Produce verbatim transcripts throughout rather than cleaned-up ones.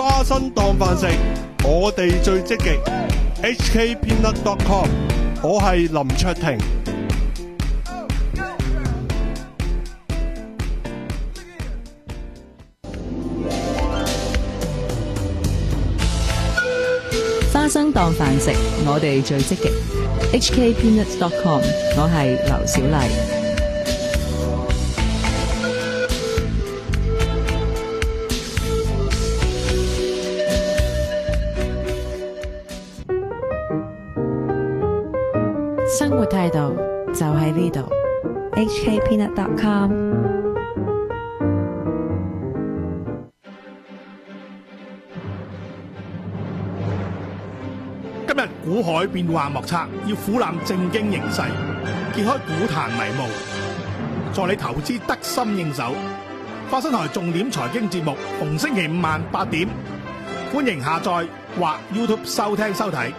花生當飯食，我哋最積極。H K Peanut dot com， 我係林卓廷。 花生當飯食，我哋最積極。H K Peanut dot com， 我係劉小麗。 生活態度就喺呢度。H K Peanut dot com。 今日股海變幻莫測，要俯瞰正經形勢，揭開股壇迷霧，助你投資得心應手。花生台重點財經節目，逢星期五晚八點，歡迎下載或 YouTube 收聽收睇。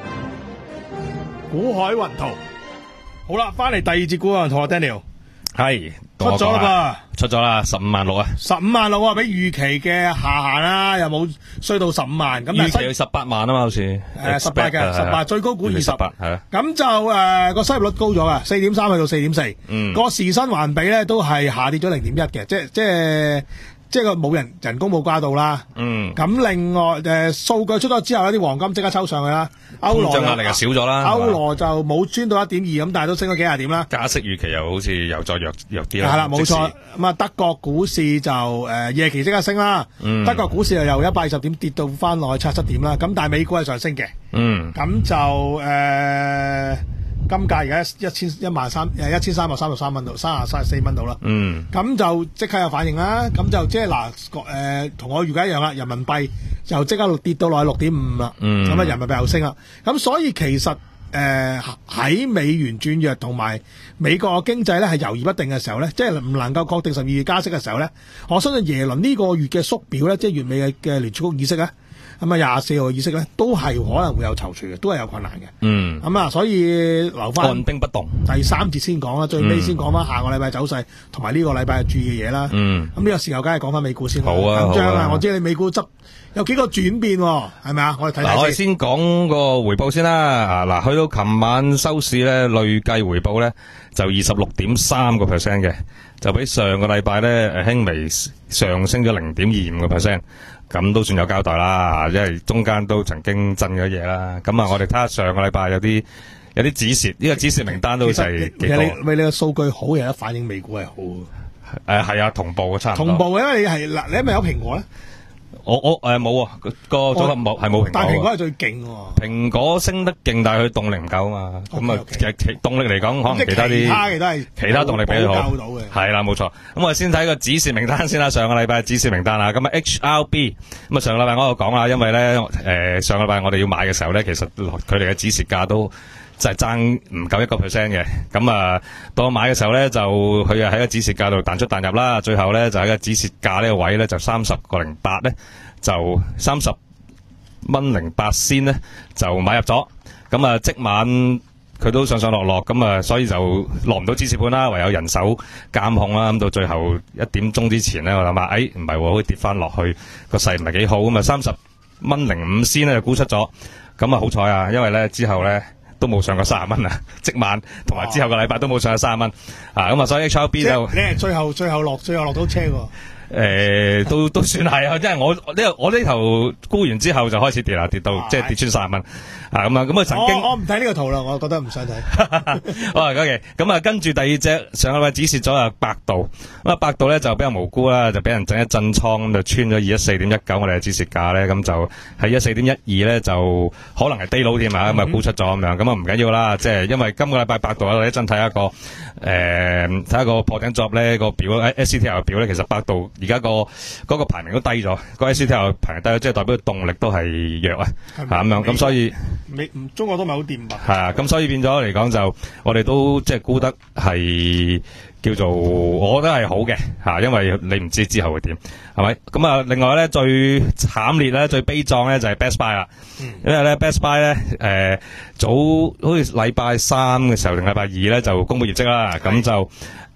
股海雲圖，好啦，翻嚟第二節股海雲圖啊 ，Daniel 係出咗啦噃，出咗啦，十五萬六啊， 十五萬六啊，比預期嘅下限啦，又冇衰到十五萬，咁預期要十八萬啊嘛，好似誒十八嘅，十八最高估二十八係啊， 咁就誒個收入率高咗啊，四點三去到四點四， 嗯， 個時薪環比咧都係下跌咗零點一嘅，即係即係。即係個冇人人工冇加到啦， 嗯， 咁另外誒數據出咗之後，有啲黃金即刻抽上去啦，歐羅通脹壓力又少咗啦， 歐羅就冇穿到一點二咁，但係都升咗幾廿點啦。 加息預期又好似又再弱弱啲啦， 係啦，冇錯。咁啊，德國股市就誒、呃、夜期即刻升啦， 嗯、德國股市又由一百二十點跌到翻落去七十七點啦，咁但係美股係上升嘅， 嗯， 咁就誒。呃金價而家一千一萬三誒一千三百三十三蚊度，三十三十四蚊度啦。 嗯， 咁就即刻有反應啦。咁就即係嗱誒，同我預計一樣啦。人民幣就即刻跌到落去六點五啦。 嗯， 咁啊，人民幣又升啦。咁所以其實誒喺、呃、美元轉弱同埋美國經濟咧係猶豫不定嘅時候咧，即係唔能夠確定十二月加息嘅時候咧，我相信耶倫呢個月嘅縮表咧，即係月尾嘅嘅聯儲局議息咧。咁啊，廿四號嘅議息咧，都係可能會有躊躇嘅，都係有困難嘅。 嗯， 咁啊，所以留翻按兵不動。 第三節先講啦，最尾先講翻下個禮拜走勢，同埋呢個禮拜注意嘅嘢啦。 嗯， 咁呢個時候梗係講翻美股先。 好啊， 緊張啊！ 啊我知你美股執有幾個轉變，係咪啊？我哋睇睇先。 嗱，我哋先講個回報先啦。嗱，去到琴晚收市咧，累計回報咧就二十六點三個 percent 嘅，就比上個禮拜咧誒輕微上升咗零點二五個 percent。咁都算有交代啦，因為中間都曾經震咗嘢啦。咁啊，我哋睇下上個禮拜有啲有啲止蝕，呢、這個止蝕名單都就係幾多。 其實你你個數據好，有得反映美股係好。 誒係啊，同步嘅差唔多。 同步嘅，因為你係嗱，你係咪有蘋果咧？ 我我誒冇啊，個組合冇係冇蘋果。 但係蘋果係最勁喎。 蘋果升得勁，但係佢動力唔夠啊嘛。咁啊，其實其動力嚟講，可能其他啲其他嘅都係其他動力比佢好。 到嘅。 係啦，冇錯。咁我哋先睇個指示名單先啦。上個禮拜嘅指示名單啦，咁啊 H R B。咁啊上個禮拜我度講啦，因為咧誒上個禮拜我哋要買嘅時候咧，其實佢哋嘅指示價都就係爭唔夠一個 percent 嘅，咁啊，到我買嘅時候咧，就佢啊喺個止蝕價度彈出彈入啦，最後咧就喺個止蝕價呢個位咧就三十個零八咧，就三十蚊零八仙咧就買入咗，咁啊即晚佢都上上落落，咁啊所以就落唔到止蝕盤啦，唯有人手監控啦，咁到最後一點鐘之前咧，我諗下，哎唔係喎，可以跌翻落去，個勢唔係幾好，咁啊三十蚊零五仙咧就沽出咗，咁啊好彩啊，因為咧之後咧。都冇上過三十蚊啊！即晚同埋之後個禮拜都冇上過三十蚊啊！咁啊，所以 H R B 就你係最後最後落最後落到車喎。 誒、呃，都都算係啊！即係我呢我呢頭沽完之後就開始跌啦，跌到、啊、即係跌穿三十蚊啊！咁啊，咁啊曾經我唔睇呢個圖啦，我覺得唔想睇。 好 OK， 咁啊，跟住第二隻上個禮拜止蝕咗啊，百度咁啊，百度咧就比較無辜啦，就俾人整一震倉咁就穿咗二一四點一九，我哋嘅止蝕價咧，咁就喺一四點一二咧，就可能係低佬添啊，咁啊沽出咗咁樣，咁啊唔緊要啦，即係因為今個禮拜百度我哋一陣睇一個誒睇下個破頂作咧個表 S C T L 嘅表咧，其實百度。而家個嗰個排名都低咗，個 S C T L 排名低咗，即係代表動力都係弱啊，嚇咁樣，咁所以美唔中國都唔係好掂吧？ 係啊，咁所以變咗嚟講就我哋都即係估得係叫做，我覺得係好嘅嚇，因為你唔知之後會點係咪？咁啊，另外咧最慘烈咧、最悲壯咧就係 Best Buy 啦，因為咧 Best Buy 咧誒早好似禮拜三嘅時候定禮拜二咧就公布業績啦，咁就。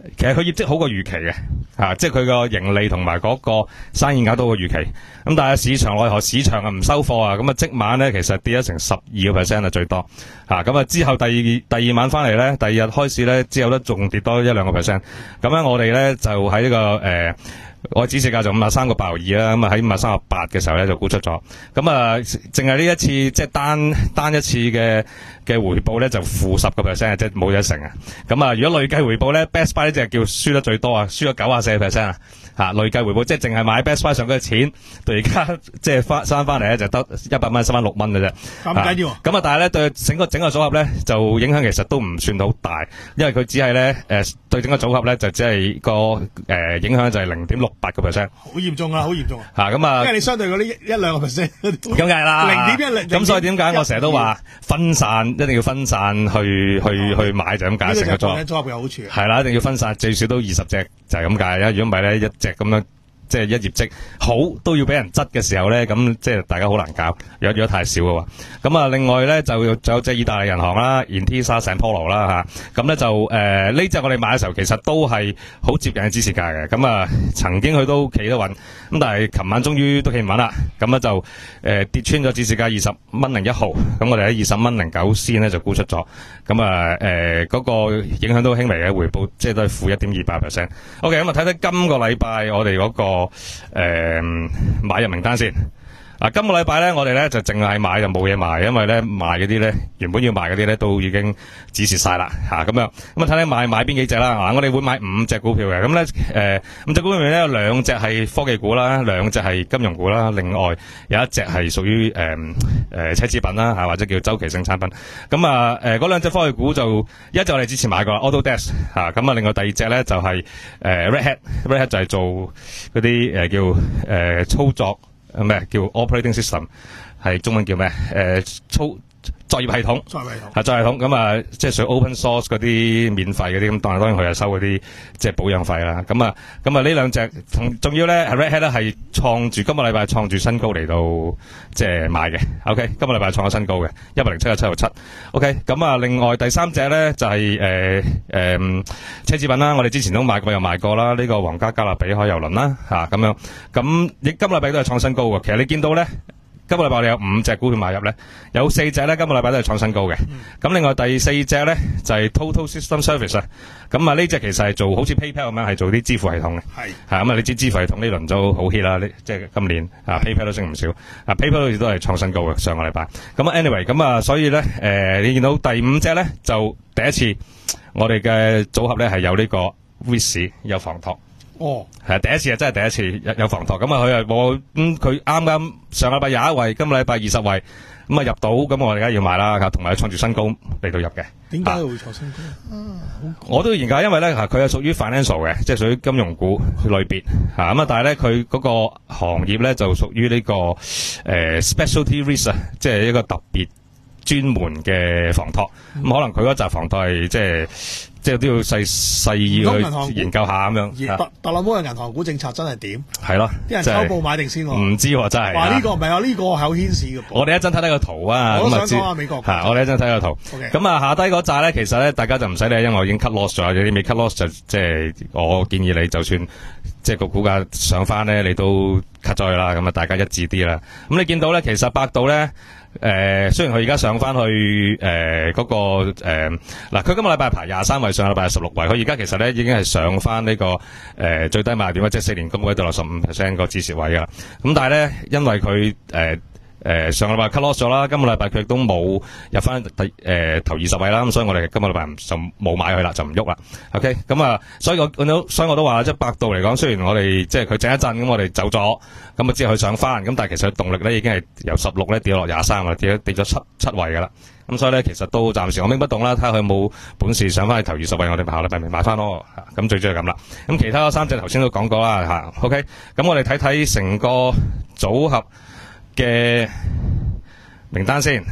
其實佢業績好過預期嘅，啊，即係佢個盈利同埋嗰個生意額都好過預期。咁但係市場奈何市場啊唔收貨啊，咁啊即晚咧其實跌咗成十二個 percent 啊最多，啊咁啊之後第二第二晚翻嚟咧，第二日開始咧之後咧仲跌多一兩個 percent。咁咧我哋咧就喺呢、這個誒。呃我指示價就五十三個八毫二啦，咁啊喺五十三個八嘅時候咧就沽出咗，咁啊淨係呢一次即係單單一次嘅嘅回報咧就負十個 percent 啊，即係冇一成啊，咁啊如果累計回報咧 Best Buy 呢隻叫輸得最多啊，輸咗九啊四個 percent 啊，吓累計回報即係淨係買 Best Buy 上嗰個錢，到而家即係翻翻翻嚟咧就得一百蚊，收翻六蚊嘅啫， 咁緊要啊？ 咁啊但係咧對整個整個組合咧就影響其實都唔算好大，因為佢只係咧誒對整個組合咧就只係個誒、呃、影響就係零點六八個 percent， 好嚴重啊，好嚴重啊！ 吓咁啊， 因為你相對嗰啲一兩個 percent， 咁梗係啦， 零點一零， 咁所以點解我成日都話分散，一定要分散去去去買就咁解成個組合。 組合嘅好處係啦，一定要分散，最少都二十隻就係咁解啦。如果唔係咧，一隻咁樣。即係一業績好都要俾人執嘅時候咧，咁即係大家好難搞。如果如果太少嘅話，咁啊另外咧就仲有隻意大利銀行啦 Intesa Sanpaolo 啦嚇，咁咧就誒呢隻我哋買嘅時候其實都係好接近嘅指示價嘅，咁啊曾經佢都企得穩，咁但係琴晚終於都企唔穩啦，咁咧就誒、呃、跌穿咗指示價二十蚊零一毫，咁我哋喺二十蚊零九仙咧就沽出咗，咁啊誒嗰個影響都輕微嘅回報，即係都係負一點二八 percent。OK， 咁啊睇睇今個禮拜我哋嗰、嗰個。誒、呃，買入名單先。啊，今個禮拜咧，我哋咧就淨係買就冇嘢賣，因為咧賣嗰啲咧原本要賣嗰啲咧都已經止蝕晒啦，吓、啊、咁樣。咁啊睇睇買買邊幾隻啦。啊，我哋會買五隻股票嘅。咁咧誒，五隻股票入面咧有兩隻係科技股啦，兩隻係金融股啦，另外有一隻係屬於誒誒奢侈品啦，吓、啊、或者叫周期性產品。咁啊誒嗰兩隻科技股就一隻我哋之前買過 Autodesk 吓，咁啊另外第二隻咧就係、是、誒、呃、Red Hat，Red Hat 就係做嗰啲誒叫誒、呃、操作。咩叫 operating system 係中文叫咩？誒、呃、操作業系統，作業系統係作業系統咁啊，即係屬於 open source 嗰啲免費嗰啲咁，當然當然佢係收嗰啲即係保養費啦。咁啊咁啊呢兩隻同仲要咧 Red Hat 咧係創住今個禮拜創住新高嚟到即係買嘅。OK， 今個禮拜創咗新高嘅一百零七個七毫七。OK， 咁啊另外第三隻咧就係誒誒奢侈品啦，我哋之前都買過又買過啦，呢、這個皇家加勒比海郵輪啦嚇咁樣，咁亦今個禮拜都係創新高嘅。其實你見到咧。今個禮拜我哋有五隻股票買入咧，有四隻咧今個禮拜都係創新高嘅。咁、嗯、另外第四隻咧就係、是、Total System Service 啊。咁啊呢隻其實係做好似 PayPal 咁樣，係做啲支付系統嘅。係係咁啊！你知支付系統呢輪都好 hit 啦，呢即係今年啊 PayPal 都升唔少。啊 PayPal 好似都係創新高嘅上個禮拜。咁啊 anyway 咁啊，所以咧誒、呃，你見到第五隻咧就第一次我哋嘅組合咧係有呢個 risk 有房託。哦，係第一次啊，真係第一次有有房託，咁啊佢啊我咁佢啱啱上個禮拜廿一位，今個禮拜二十位，咁啊入到，咁我哋梗係要買啦，同埋創住新高嚟到入嘅。點解會創新高啊？我都要研究，因為咧佢係屬於 financial 嘅，即係屬於金融股類別嚇，咁啊但係咧佢嗰個行業咧就屬於呢、這個誒、呃、specialty risk 啊，即係一個特別專門嘅房託，咁、嗯、可能佢嗰紮房託係即係。即係都要細細去研究下咁樣。特特朗普嘅銀行股政策真係點？係咯，啲人抽步買定先喎。唔知喎，真係。話呢個唔係啊，呢個係有牽涉嘅。我哋一陣睇睇個圖啊。我都想講下美國。係，我哋一陣睇個圖。咁啊，下低嗰紮咧，其實咧，大家就唔使理，因為我已經 cut loss 咗。有啲未 cut loss 就即係我建議你，就算即係個股價上翻咧，你都 cut 咗佢啦。咁啊，大家一致啲啦。咁你見到咧，其實百度咧。誒、呃，雖然佢而家上翻去誒嗰、呃那個誒嗱，佢、呃、今個禮拜排廿三位，上個禮拜係十六位，佢而家其實咧已經係上翻呢、這個誒、呃、最低賣點，即係四年高位到六十五 percent 個止蝕位噶啦。咁但係咧，因為佢誒誒上個禮拜 cut loss 咗啦，今個禮拜佢亦都冇入翻第誒頭二十位啦，咁所以我哋今個禮拜就冇買佢啦，就唔喐啦。OK， 咁啊，所以我都所以我都話即係百度嚟講，雖然我哋即係佢整一陣，咁我哋走咗。咁啊，之後佢上翻，咁但係其實佢動力咧已經係由十六咧跌落廿三啦，跌咗跌咗七七位噶啦。咁所以咧，其實都暫時我兵不動啦，睇下佢有冇本事上翻去頭二十位，我哋下禮拜咪買翻咯。咁最主要係咁啦。咁其他三隻頭先都講過啦，吓 OK。咁我哋睇睇成個組合嘅名單先。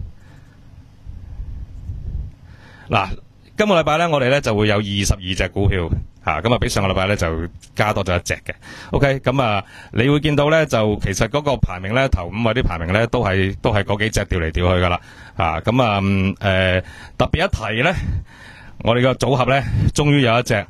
嗱，今個禮拜咧，我哋咧就會有二十二隻股票。吓咁啊，比上個禮拜咧就加多咗一隻嘅。OK，咁啊，你會見到咧就其實嗰個排名咧頭五位啲排名咧都係都係嗰幾隻調嚟調去噶啦。吓咁啊，誒、呃、特別一提咧，我哋個組合咧終於有一隻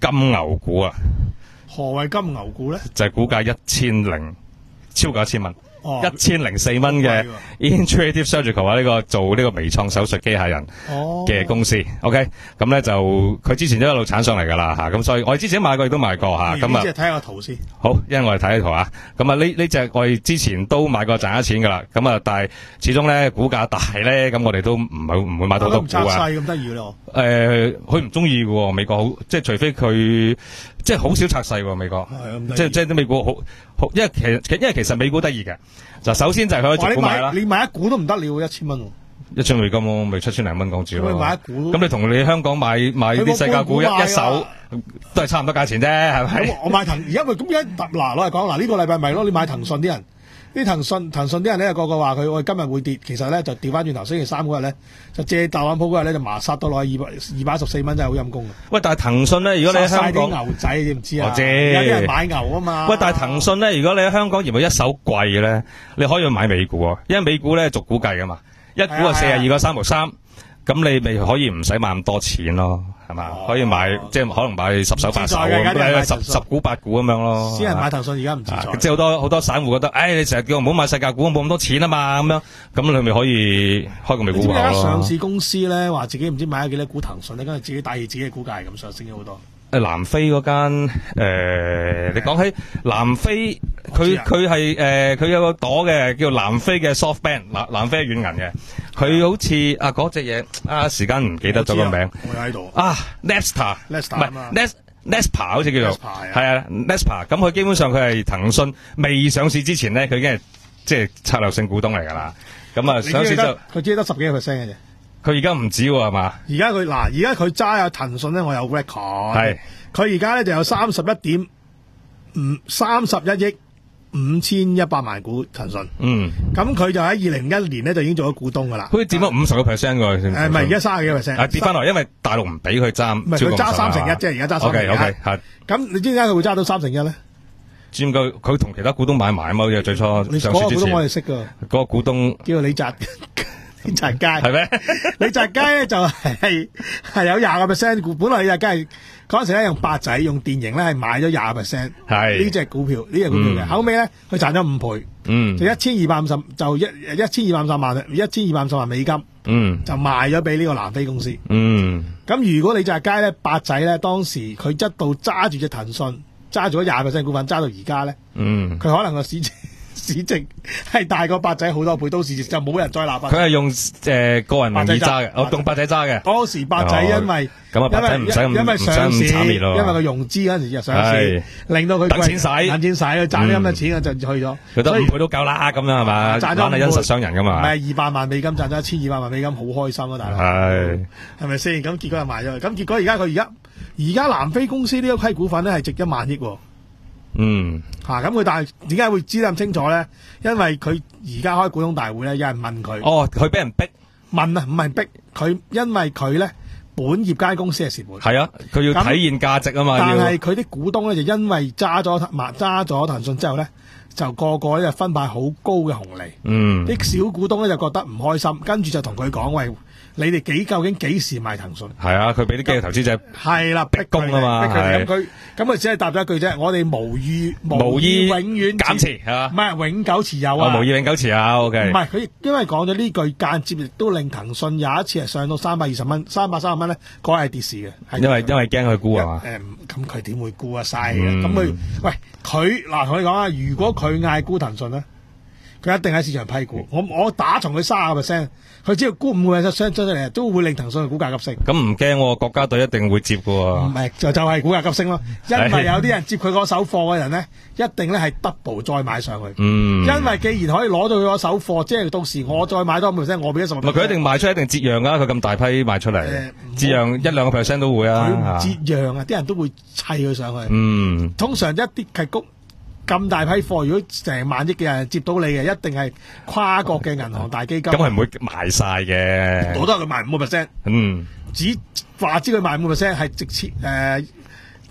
金牛股啊， 何謂金牛股咧？ 就係股價一千零超過一千蚊。 哦， 一千零四蚊嘅 Intuitive Surgical 啊，呢個做呢個微創手術機械人嘅公司、哦、，OK， 咁咧就佢之前都一路鏟上嚟噶啦吓，咁所以我哋之前買過亦都買過吓，咁啊， 即係睇下個圖先。 好，因為我哋睇下圖啊，咁啊呢呢隻我哋之前都買過賺咗錢噶啦，咁啊但係始終咧股價大咧，咁我哋都唔係唔會買到好多股啊。 細咁得意咯。 誒、呃，佢唔中意嘅美國好，即係除非佢即係好少拆細喎美國，即係即係啲美股好好，因為其實因為其實美股得意嘅。就首先就係佢做股買啦， 你買一股都唔得了，一千蚊， 一千美金咯，咪七千零蚊港紙咯。 咁你買一股， 咁你同你香港買買啲世界股一一手，都係差唔多價錢啫，係咪？ 我買騰，而家咪咁樣嗱攞嚟講，嗱呢個禮拜咪咯，你買騰訊啲人，啲騰訊騰訊啲人咧個個話佢我今日會跌，其實咧就調翻轉頭，星期三嗰日咧就借特朗普嗰日咧就麻殺到落去二百二百一十四蚊，真係好陰功啊！ 喂，但係騰訊咧，如果你喺香港， 牛仔你知唔知啊？ 我知， 有啲人買牛啊嘛。喂， 但係騰訊咧，如果你喺香港而冇一手貴嘅咧，你可以買美股啊，因為美股咧逐股計噶嘛，一股係四十二個三毫三，咁你咪可以唔使買咁多錢咯。係嘛？可以買，即係可能買十手八手咁，十十股八股咁樣咯。 私人買騰訊而家唔自在， 即係好多好多散戶覺得，誒，你成日叫我唔好買世界股，冇咁多錢啊嘛，咁樣，咁你咪可以開個美股股咯。 而家上市公司咧話自己唔知買咗幾多股騰訊咧，跟住自己帶住自己嘅股價係咁上升咗好多。 誒，南非嗰間誒，你講起南非，佢佢係誒，佢有個朵嘅叫南非嘅 SoftBank，南南非軟銀嘅，佢好似啊嗰隻嘢啊，時間唔記得咗個名。 我喺度啊 ，Napster， 唔係 Nas Naspa 好似叫做係啊 Naspa， 咁佢基本上佢係騰訊未上市之前咧，佢已經係即係策略性股東嚟噶啦。咁啊上市就佢只係得十幾個 percent 嘅啫。 佢而家唔止喎，係嘛？ 而家佢嗱，而家佢揸有騰訊咧，我有 record。 係佢而家咧就有三十一點五三十一億五千一百萬股騰訊。嗯。咁佢就喺二零一年咧就已經做咗股東噶啦。 好似佔咗五十個 percent 㗎。誒唔係而家三十幾個 percent。 啊跌翻落，因為大陸唔俾佢揸。 唔係佢揸三成一啫，而家揸三成一。 O K O K 係。 咁你知點解佢會揸到三成一咧？ 佔夠佢同其他股東買埋啊嘛，好似最初上市之前。 嗰個股東我哋識㗎。 嗰個股東叫做李澤。李澤楷係咩？ 李澤楷咧就係係有廿個 percent 股，本來李澤楷係嗰陣時咧用八仔用電盈咧係買咗廿個 percent，係呢隻股票呢隻股票嘅，後尾咧佢賺咗五倍，嗯，就一千二百五十就一一千二百五十萬一千二百五十萬美金，嗯，就賣咗俾呢個南非公司，嗯，咁如果李澤楷咧八仔咧當時佢一度揸住隻騰訊揸住咗廿個 percent 股份揸到而家咧，嗯，佢可能個市值。市值係大過八仔好多倍，到時就冇人再鬧八仔。 佢係用誒、呃、個人名義揸嘅，我用八仔揸嘅。 嗰時八仔因為咁啊，八仔唔使咁因為上市， 因為佢融資嗰陣時就上市，令到佢等錢使， 等錢使，佢賺啲咁嘅錢啊就去咗。 佢得五倍都夠啦，咁樣係嘛？賺咗係因實傷人噶嘛？ 唔係二百萬美金賺咗一千二百萬美金，好開心啊！大佬係係咪先？咁結果又賣咗，咁結果而家佢而家而家南非公司呢一批股份咧係值一萬億。嗯，吓咁佢但係點解會知得咁清楚咧？因為佢而家開股東大會咧，有人問佢。 哦，佢俾人逼問啊，唔係逼佢，因為佢咧本業間公司係蝕本。 係啊，佢要體現價值啊嘛。 但係佢啲股東咧就因為揸咗揸咗騰訊之後咧，就個個咧就分派好高嘅紅利。嗯，啲小股東咧就覺得唔開心，跟住就同佢講喂。你哋幾究竟幾時賣騰訊？ 係啊，佢俾啲機構投資者係啦， 逼供啊嘛， 咁佢咁佢只係答咗一句啫，我哋無意無意永遠減持係嘛， 唔係永久持有啊， 哦、無意永久持有 OK。唔係佢因為講咗呢句間接亦都令騰訊有一次係上到三百二十蚊，三百三十蚊咧，嗰係跌市嘅。 因為因為驚佢沽啊嘛。 誒，咁佢點會沽啊晒嘅？咁佢、嗯、喂佢嗱同你講啊，如果佢嗌沽騰訊咧，佢一定喺市場批股。我我打從佢三十個 percent。佢只要估唔會有出出嚟，都會令騰訊嘅股價急升。 咁唔驚，國家隊一定會接嘅。 唔係就就係股價急升咯，因為有啲人接佢嗰手貨嘅人咧，一定咧係 double 再買上去。嗯，因為既然可以攞到佢嗰手貨，即係到時我再買多五 percent，我俾咗十。唔係佢一定賣出一定折讓噶，佢咁大批賣出嚟，呃、折讓一兩個 percent 都會啊。 佢唔折讓啊，啲人都會砌佢上去。嗯，通常一啲係谷。咁大批貨，如果成萬億嘅人接到你嘅，一定係跨國嘅銀行大基金。 咁係唔會賣晒嘅， 好多佢賣五個 percent。嗯，只話知佢賣五個 percent 係直接誒，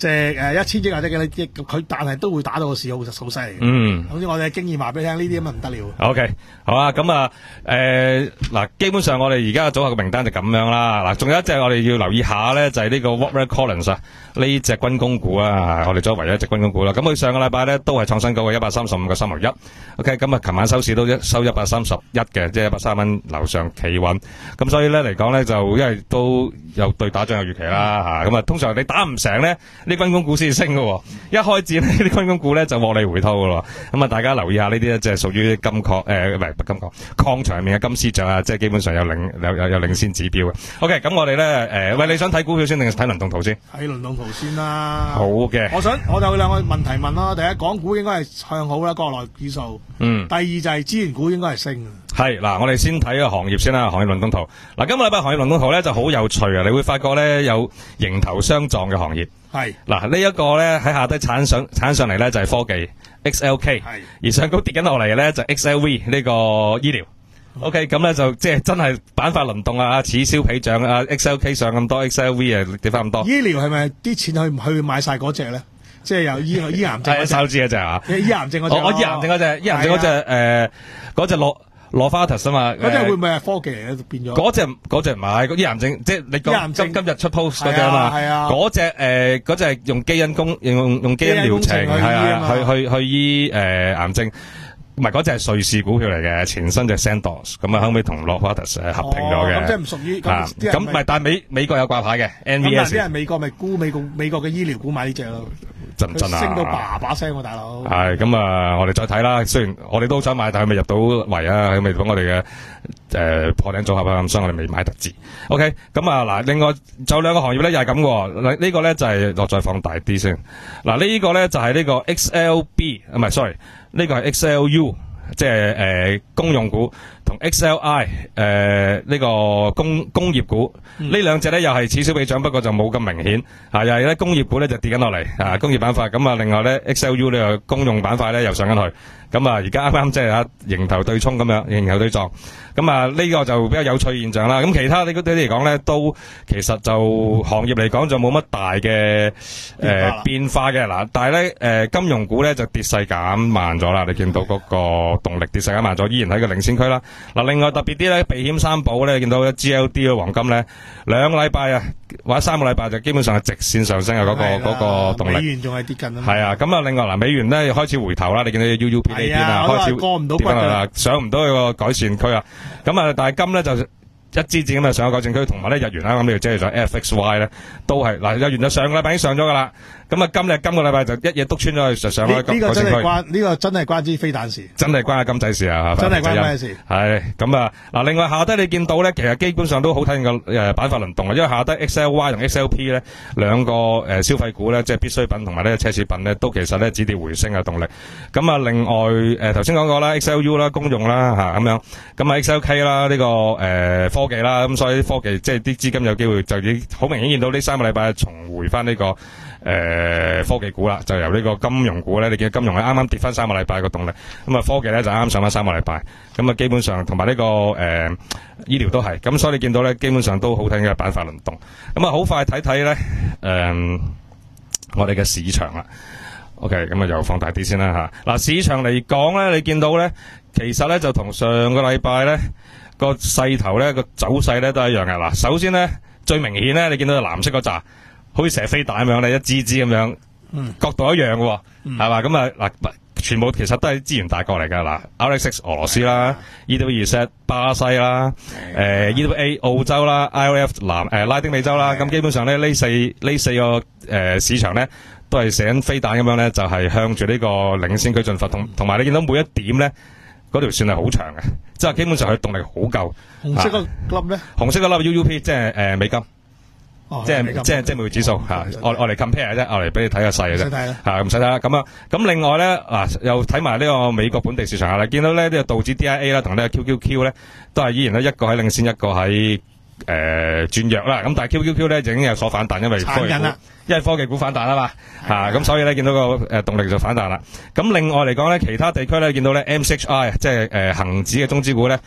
即係誒一千億或者幾多億，佢但係都會打到個市好好犀利嘅。 嗯。 好似我哋嘅經驗話俾你聽，呢啲咁啊唔得了。 OK， 好啊，咁啊，誒嗱，基本上我哋而家嘅組合嘅名單就咁樣啦。嗱，仲有一隻我哋要留意下咧，就係呢個 Warner Collins 啊，呢隻軍工股啊，我哋作為唯一隻軍工股啦。咁佢上個禮拜咧都係創新高嘅一百三十五個三毫一。OK，咁啊，琴晚收市都一收一百三十一嘅，即係一百三蚊樓上企穩。咁所以咧嚟講咧，就因為都有對打仗有預期啦嚇。咁啊，通常你打唔成咧，呢軍工股先升嘅。一開戰呢啲軍工股咧就獲利回吐嘅咯。咁啊，大家留意下呢啲咧，即係屬於金礦誒，唔係金礦礦場入面嘅金絲雀啊，即係基本上有領有有有領先指標嘅。OK，咁我哋咧誒，喂，你想睇股票先定係睇輪動圖先？ 睇輪動圖先啦。 好嘅。 我想我就有兩個問題問啦。第一，港股應該係向好啦，國內指數。 嗯。 第二就係資源股應該係升。 係嗱，我哋先睇個行業先啦，行業輪動圖。嗱，今個禮拜行業輪動圖咧就好有趣啊！你會發覺咧有迎頭相撞嘅行業。係。嗱，呢一個咧喺下低鏟上鏟上嚟咧就係科技 X L K， 而上高跌緊落嚟嘅咧就 X L V 呢個醫療。OK， 咁咧就即係真係板塊輪動啊！此消彼長啊 ，X L K 上咁多 ，X L V 啊跌翻咁多。醫療係咪啲錢去去買晒嗰隻咧？即係有醫醫癌症嗰隻。手指嗰隻啊？醫癌症嗰隻。我醫癌症嗰隻，醫癌症嗰隻誒嗰隻羅羅花特啊嘛。嗰隻會唔會係科技嚟嘅變咗？嗰隻嗰隻唔係，醫癌症即係你講今今日出 post 嗰隻啊嘛。係啊。嗰隻誒嗰隻用基因工用用基因療程係啊，去去去醫誒癌症。唔係嗰隻係瑞士股票嚟嘅，前身就 Sandoz， 咁啊後尾同 Novartis 合併咗嘅。咁即係唔屬於咁。咁唔係，但係美美國有掛牌嘅 N V S。咁啲人美國咪沽美國美國嘅醫療股買呢隻咯。真唔真啊？升到叭叭聲喎，大佬。係咁啊！我哋再睇啦。雖然我哋都想買，但係未入到圍啊，佢未幫我哋嘅誒破頂組合啊，咁所以我哋未買得字。OK，咁啊嗱，另外仲有兩個行業咧，又係咁嘅。呢呢個咧就係我再放大啲先。嗱呢個咧就係呢個 X L B， 唔係 sorry。呢個係 X L U， 即係誒、呃、公用股，同 X L I 誒、呃、呢、這個工工業股，嗯、兩呢兩隻咧又係此消彼長，不過就冇咁明顯啊！又係咧工業股咧就跌緊落嚟啊，工業板塊咁啊，另外咧 X L U 呢個公用板塊咧又上緊去，咁啊而家啱啱即係啊迎頭對沖咁樣，迎頭對撞，咁啊呢個就比較有趣現象啦。咁其他呢啲嚟講咧，都其實就行業嚟講就冇乜大嘅誒、呃、變化嘅嗱，但係咧誒金融股咧就跌勢減慢咗啦，你見到嗰個動力跌勢減慢咗，依然喺個領先區啦。嗱，另外特別啲咧，避險三寶咧，見到 G L D 嘅黃金咧，兩個禮拜啊，或者三個禮拜就基本上係直線上升嘅嗰、嗰個嗰個動力。美元仲係跌緊啊。係啊，咁啊，另外嗱，美元咧開始回頭啦，你見到 U U P 呢邊啊，開始過唔到骨啦，上唔到去個改善區啊。咁啊，但係金咧就一支箭咁啊上咗改善區，同埋咧日元啦，咁呢度即係咗 F X Y 咧，都係嗱日元就上個禮拜已經上咗噶啦。咁啊，今日今個禮拜就一嘢督穿咗去，就上開個個升區。呢個真係關呢個真係關支飛彈事，真係關阿金仔事啊！真係關咩事？係咁啊！嗱，另外下低你見到咧，其實基本上都好睇個誒板塊輪動啊，因為下低 X L Y 同 X L P 咧兩個誒消費股咧，即係必需品同埋呢個奢侈品咧，都其實咧止跌回升嘅動力。咁啊，另外誒頭先講過啦 ，X L U 啦，公用啦嚇咁樣，咁啊 X L K 啦呢個誒科技啦，咁所以科技即係啲資金有機會就已經好明顯見到呢三個禮拜重回翻呢個。誒、呃，科技股啦，就由呢個金融股咧，你見到金融咧啱啱跌翻三個禮拜個動力，咁啊科技咧就啱啱上翻三個禮拜，咁啊基本上同埋呢個誒、呃、醫療都係，咁所以你見到咧基本上都好睇嘅板塊輪動，咁啊好快睇睇咧誒我哋嘅市場啦 ，OK， 咁啊又放大啲先啦吓，嗱、啊、市場嚟講咧，你見到咧其實咧就同上個禮拜咧個勢頭咧個走勢咧都係一樣嘅，嗱首先咧最明顯咧你見到藍色嗰扎。好似蛇飛彈咁樣咧，一支支咁樣，嗯、角度一樣嘅，係、嗯、嘛？咁啊嗱，全部其實都係資源大國嚟噶嗱 ，R X X 俄羅斯啦 ，E W Z 巴西啦，誒、呃、E W A 澳洲啦 ，I O F 南誒、呃、拉丁美洲啦，咁基本上咧呢四呢四個誒、呃、市場咧都係射緊飛彈咁樣咧，就係、是、向住呢個領先區進發，同同埋你見到每一點咧，嗰條線係好長嘅，即係基本上佢動力好夠。紅色個粒咧？紅色個粒 U U P 即係誒美金。哦、即係即係即係美匯指數吓，我我嚟 compare 啫，我嚟俾你睇下細嘅啫，吓唔使睇啦。咁啊，咁另外咧嗱，又睇埋呢個美國本地市場啦，見到咧呢個道指 D I A 啦，同呢個 Q Q Q 咧，都係依然咧一個喺領先，一個喺誒轉弱啦。咁但係 Q Q Q 咧已經有所反彈，因為科技股，因為科技股反彈啊嘛，吓咁所以咧見到個誒動力就反彈啦。咁另外嚟講咧，其他地區咧見到咧 M C H I 即係誒恒指嘅中資股咧。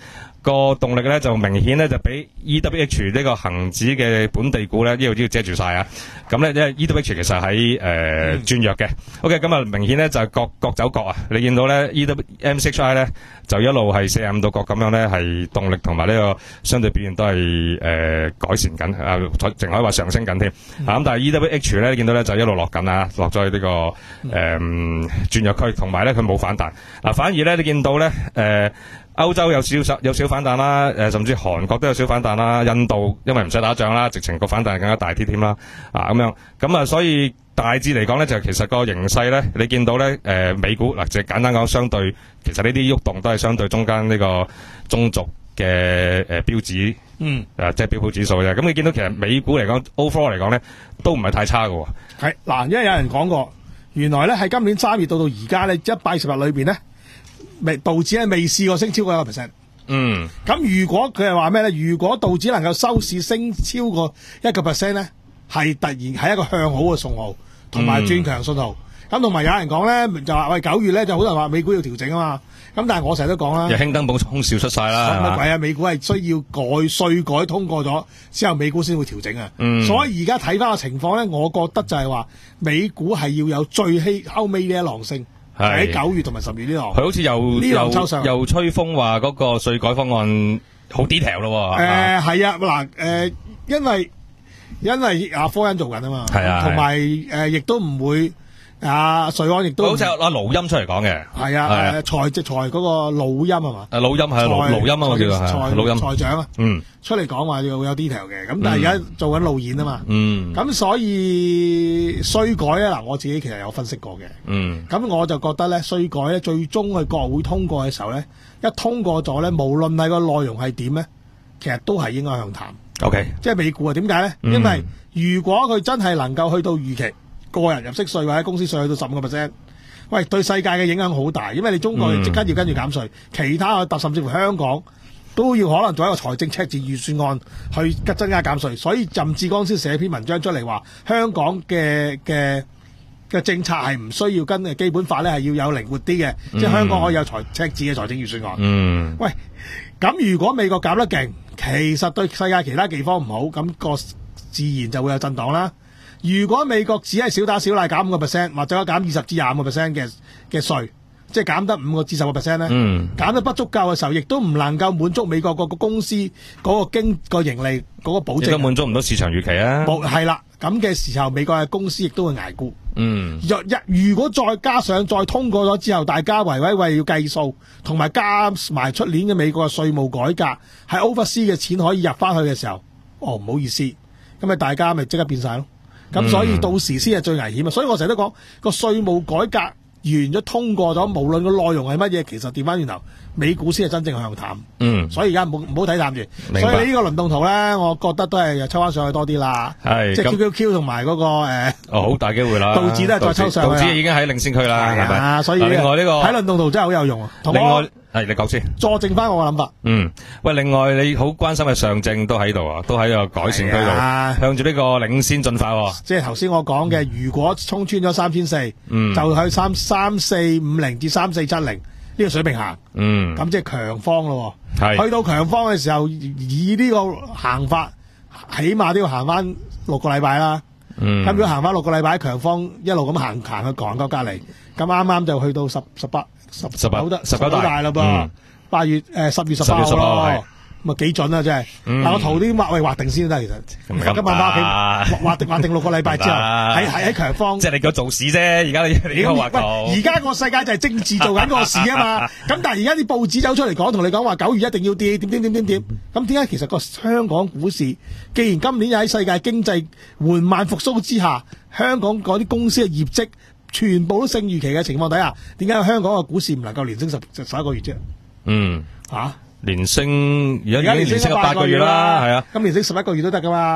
個動力咧就明顯咧就比 E W H 呢個恒指嘅本地股咧呢度都要遮住晒啊。咁咧因為 E W H 其實喺誒轉弱嘅。OK， 咁啊明顯咧就係各各走各啊。你見到咧 E W M C H I 咧就一路係四十五度角咁樣咧，係動力同埋呢個相對表現都係誒、呃、改善緊啊，淨可以話上升緊添。嗯、啊咁但係 E W H 咧你見到咧就一路落緊啊，落咗去呢個誒、呃、轉弱區，同埋咧佢冇反彈。嗱、啊、反而咧你見到咧誒。呃歐洲有少少有少反彈啦，誒甚至韓國都有少反彈啦，印度因為唔使打仗啦，直情個反彈更加大啲添啦，啊咁樣，咁啊所以大致嚟講咧，就其實個形勢咧，你見到咧，誒、呃、美股嗱，即係簡單講，相對其實呢啲喐動都係相對中間呢個中軸嘅誒標指，嗯，誒即係標普指數啫。咁你見到其實美股嚟講 overall 嚟講咧，都唔係太差㗎喎。 係嗱，因為有人講過，原來咧喺今年三月到到而家咧一百二十日裏邊咧。未道指係未試過升超過一個 percent， 嗯，咁如果佢係話咩咧？如果道指能夠收市升超過一個 percent 咧，係突然係一個向好嘅信號，同埋轉強信號。咁同埋有人講咧，就話喂九月咧就好多人話美股要調整啊嘛。咁但係我成日都講啦， 又興登補空少出晒啦， 乜鬼啊？美股係需要改稅改通過咗之後，美股先會調整啊。嗯、所以而家睇翻個情況咧，我覺得就係話美股係要有最希後尾呢一浪升。喺九月同埋十月呢度， 佢好似又又又吹風話嗰個稅改方案好 detail 咯。 誒係啊，嗱誒，因為因為阿科恩做緊啊嘛，係啊，同埋誒亦都唔會阿瑞安亦都好似阿盧音出嚟講嘅， 係啊，誒財即財嗰個盧音係嘛？ 誒盧音係盧盧音啊，我叫做係盧音財長啊，嗯，出嚟講話要有 detail 嘅，咁但係而家做緊路演啊嘛，嗯，咁所以稅改咧嗱，我自己其實有分析過嘅，嗯，咁我就覺得咧稅改咧最終去國會通過嘅時候咧，一通過咗咧，無論係個內容係點咧，其實都係應該向淡。 OK， 即係美股啊？點解咧？嗯、因為如果佢真係能夠去到預期。個人入息稅或者公司稅去到十五個 percent， 喂，對世界嘅影響好大，因為你中國即刻要跟住減稅，嗯、其他嘅甚至乎香港都要可能做一個財政赤字預算案去增加減稅，所以任志剛先寫篇文章出嚟話，香港嘅嘅嘅政策係唔需要跟嘅基本法咧，係要有靈活啲嘅，嗯、即係香港可以有財赤字嘅財政預算案。嗯，喂，咁如果美國減得勁，其實對世界其他地方唔好，咁、個自然就會有震盪啦。如果美國只係小打小鬧減五個 percent， 或者減二十至廿五個 percent 嘅嘅稅，即係減得五個至十個 percent 咧，嗯、減得不足夠嘅時候，亦都唔能夠滿足美國個個公司嗰個經個盈利嗰個保證，亦都滿足唔到市場預期啊。 係啦，咁嘅時候，美國嘅公司亦都會捱沽。嗯，若一如果再加上再通過咗之後，大家維維為要計數，同埋加埋出年嘅美國嘅稅務改革，喺 oversea 嘅錢可以入翻去嘅時候，哦唔好意思，咁咪大家咪即刻變晒咯。咁所以到時先係最危險啊！所以我成日都講個稅務改革完咗通過咗，無論個內容係乜嘢，其實調翻轉頭，美股先係真正向淡。嗯，所以而家唔好唔好睇淡住。明白。所以呢個輪動圖咧，我覺得都係又抽翻上去多啲啦。係，即係 Q Q Q 同埋嗰個誒， 哦，好大機會啦。 道指都係再抽上去。 道指已經喺領先區啦，係咪？ 啊，所以另外呢個睇輪動圖真係好有用啊。 另外。係，你講先。佐證翻我嘅諗法。 嗯，喂，另外你好關心嘅上證都喺度啊，都喺個改善區度，啊、向住呢個領先進發，啊。即係頭先我講嘅，嗯、如果衝穿咗三千四，就去三三四五零至三四七零呢個水平行。嗯，咁即係強方咯。係，去到強方嘅時候，以呢個行法，起碼都要行翻六個禮拜啦。嗯，咁如果行翻六個禮拜，強方一路咁行行去港九隔離，咁啱啱就去到十十八。十十九得十九大啦噃，八月誒十月十八號咯，咁啊幾準啊真係。但我圖啲畫喂畫定先得，其實今日翻屋企畫定畫定六個禮拜之後，喺喺喺強方。 即係你叫做市啫，而家你你個畫圖。 而家個世界就係政治做緊個市啊嘛。咁但係而家啲報紙走出嚟講，同你講話九月一定要跌，點點點點點。咁點解其實個香港股市，既然今年又喺世界經濟緩慢復甦之下，香港嗰啲公司嘅業績全部都勝預期嘅情況底下，點解香港嘅股市唔能夠連升十十一個月啫？嗯，吓、啊、 連升而家已經連升咗八個月啦，係啊， 咁連升十一個月都得噶嘛？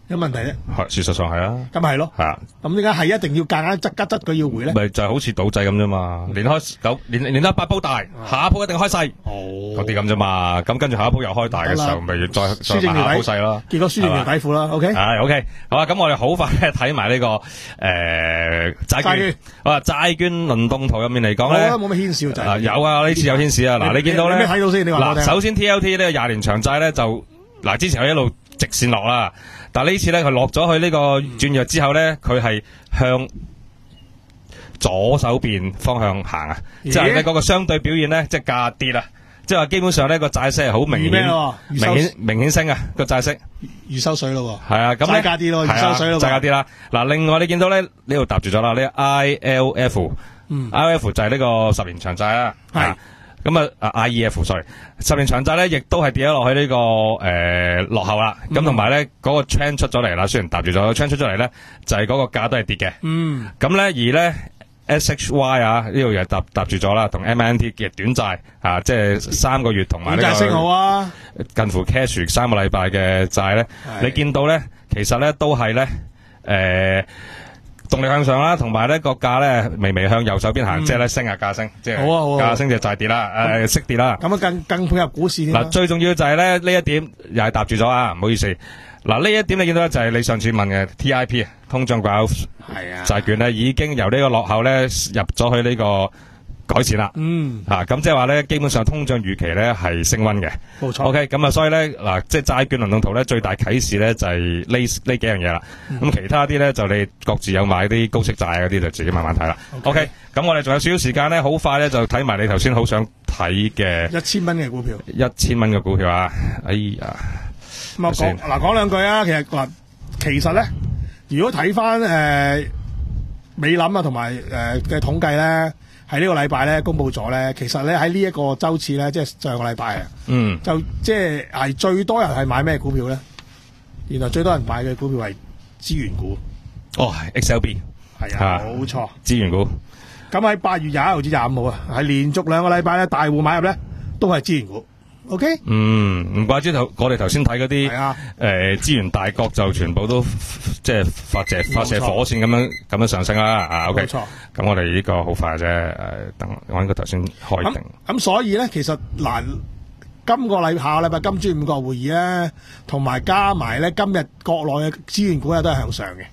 有問題啫。 係事實上係啊， 咁係咯。 係啊， 咁點解係一定要夾硬執吉執佢要回咧？ 咪就係好似賭仔咁啫嘛，連開九連連得八鋪大，下一鋪一定開細， 哦， 嗰啲咁啫嘛。咁跟住下一鋪又開大嘅時候，咪再再輸正買下條底鋪細咯。 結果輸正條底褲啦。OK， 係 OK，好啊！咁我哋好快咧睇埋呢個誒債券債券。 好啊，債券輪動圖入面嚟講咧我覺得，冇乜牽涉就啊係有啊，呢次有顯示啊。嗱，你見到咧， 你咩睇到先？你話我聽嗱，首先 T L T 呢個廿年長債咧就嗱，之前佢一路直線落啦，但係呢次咧佢落咗去呢個轉弱之後咧，佢係向左手邊方向行啊， 咦即係咧嗰個相對表現咧，即係價跌啊，即係話基本上咧個債息係好明預咩顯咯預收明顯明顯升啊個債息。 預收水咯係啊，咁咧債價跌咯係啊預收水咯債價跌啦。嗱，另外你見到咧呢度搭住咗啦，呢個 I L F， 嗯 I L F 就係呢個十年長債啦。 係啊咁啊啊 I E F，sorry， 十年長債咧，亦都係跌咗落去呢個誒落後啦。咁同埋咧嗰個 trend 出咗嚟啦，雖然搭住咗 trend 出咗嚟咧，就係嗰個價都係跌嘅。 嗯， 咁咧而咧 S H Y 啊呢度又搭搭住咗啦，同 M N T 嘅短債啊，即係三個月同埋呢點解升好個啊？ 近乎 cash 三個禮拜嘅債咧， 係你見到咧，其實咧都係咧誒動力向上啦，同埋咧個價咧微微向右手邊行，即係咧升下價升，即係好啊好啊價升就債跌啦，誒息跌啦。 咁啊更更配合股市添啊。 嗱，最重要就係咧呢一點又係搭住咗啊，唔好意思。嗱呢一點你見到咧就係你上次問嘅 T I P 啊，通脹掛鈎係啊， 債券咧已經由呢個落後咧入咗去呢個改善啦。 嗯， 啊，咁即係話咧，基本上通脹預期咧係升溫嘅。 冇錯。 OK，咁啊，所以咧嗱，即係債券輪動圖咧，最大啟示咧就係呢呢幾樣嘢啦。咁、 嗯其他啲咧就你各自有買啲高息債嗰啲，就自己慢慢睇啦。OK，咁我哋仲有少少時間咧，好快咧就睇埋你頭先好想睇嘅一千蚊嘅股票。 一千蚊嘅股票啊！哎呀， 咁啊先講嗱講兩句啊，其實嗱其實咧，如果睇翻誒美林啊同埋誒嘅統計咧，喺呢個禮拜咧公佈咗咧，其實咧喺呢一個週次咧，即係上個禮拜啊， 嗯， 就即係係最多人係買咩股票咧？原來最多人買嘅股票係資源股， 哦 X L B 係啊， 啊冇錯。 資源股， 咁喺八月廿一號至廿五號啊，係連續兩個禮拜咧，大戶買入咧都係資源股。OK， 嗯，唔怪之頭，我哋頭先睇嗰啲係啊誒資源大國就全部都即係發射發射火箭咁樣咁樣上升啦。啊，OK， 冇錯。 咁我哋呢個好快啫。誒，等我應該頭先開咁定。 咁所以咧，其實嗱，今個禮下個禮拜金磚五國會議咧，同埋加埋咧今日國內嘅資源股咧都係向上嘅。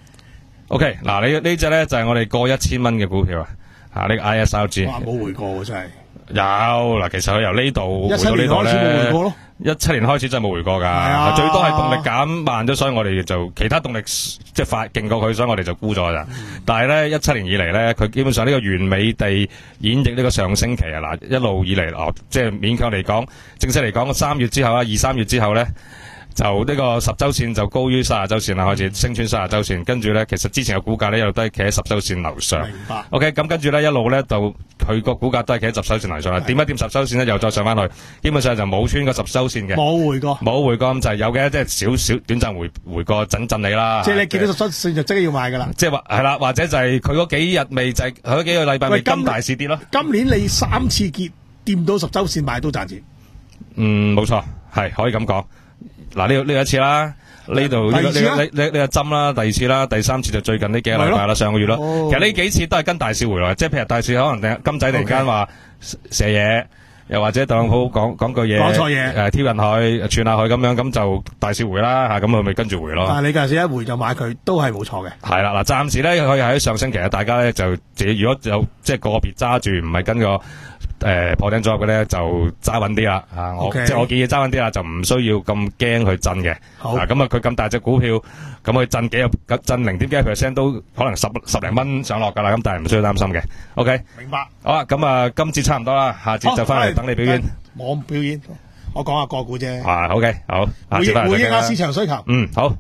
OK，嗱，呢呢只咧就係我哋過一千蚊嘅股票啊。啊，呢個 I S R G 哇，冇回過喎，真係。 有嗱，其實佢由呢度回一七到呢度年開始冇回咧過，咯。 一七年開始真係冇回過㗎， 啊最多係動力減慢咗，所以我哋就其他動力即係發勁過佢，所以我哋就沽咗㗎咋。 嗯但係咧一七年以嚟咧，佢基本上呢個完美地演繹呢個上升期啊，嗱一路以嚟哦，即係勉強嚟講，正式嚟講三月之後啊，二三月之後咧。就呢個十周線就高於三十周線啦，開始升穿三十周線，跟住咧，其實之前嘅股價咧一路都係企喺十周線樓上。 明白。 OK，咁跟住咧一路咧就佢個股價都係企喺十周線樓上啦。點一點十周線咧又再上翻去，基本上就冇穿過十周線嘅， 冇回過。 冇回過咁就係有嘅，即係少少短暫回回過震震你啦。 即係你見到十七線就即刻要買㗎啦。 即係話係啦，或者就係佢嗰幾日未就係佢嗰幾個禮拜未喂今跟大市跌咯。 今年你三次結掂到十周線買都賺錢。 嗯，冇錯，係可以咁講。嗱呢呢一次啦，呢度呢個呢第二次啦呢呢呢個針啦，第二次啦，第三次就最近呢幾個禮拜啦， 係咯上個月咯。 哦其實呢幾次都係跟大市回來，即係譬如大市可能突金仔突然間話射嘢，又或者特朗普講講句嘢， 講錯嘢誒挑釁佢，串下佢咁樣，咁就大市回啦嚇，咁佢咪跟住回咯。 但係你嗰陣時一回就買佢都係冇錯嘅。 係啦，嗱，暫時咧佢喺上星期啊，大家咧就自己如果有即係個別揸住，唔係跟個誒破頂組合嘅咧，就揸穩啲啦啊！我 OK 即係我建議揸穩啲啦，就唔需要咁驚去震嘅。 好啊咁啊，佢咁大隻股票，咁佢震幾個震零點幾個 percent 都可能十十零蚊上落㗎啦，咁但係唔需要擔心嘅。OK， 明白。 好啦，咁啊，今節差唔多啦，下節就翻嚟等你表演。 我唔表演，我講下個股啫。 啊，OK，好，下回節翻嚟應回應下再傾啦市場需求。 嗯，好。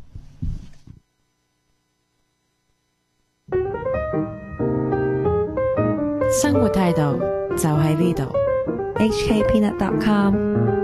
生活態度就喺呢度。 H K Peanut dot com